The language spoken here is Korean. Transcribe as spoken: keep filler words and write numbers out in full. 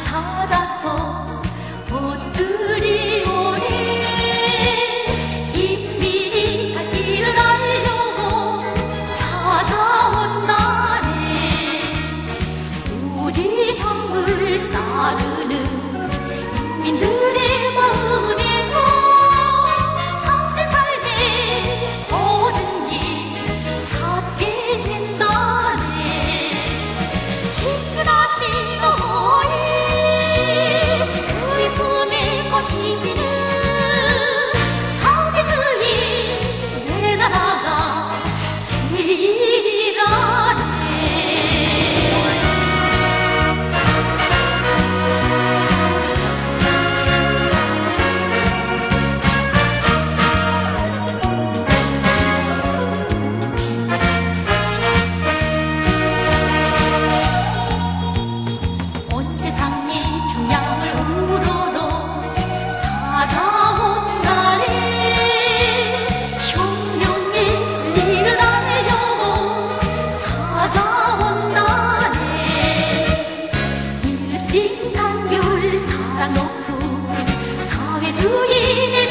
찾아서 꽃들이 오네. 인민이 갈 길을 알려고 찾아온 날에 우리 당을 따르는 인민들의 마음에서 참된 삶의 모든 길 찾게 된다네. 친근하신 어머니 그의 품에 꽂히기는 사회주의 내 나라가 제일이라네. 온 세상이 평양을 우러러 찾아온 날에 혁명의 진리를 알려고 찾아온 날에 일심단결 자랑 높은 사회주의 내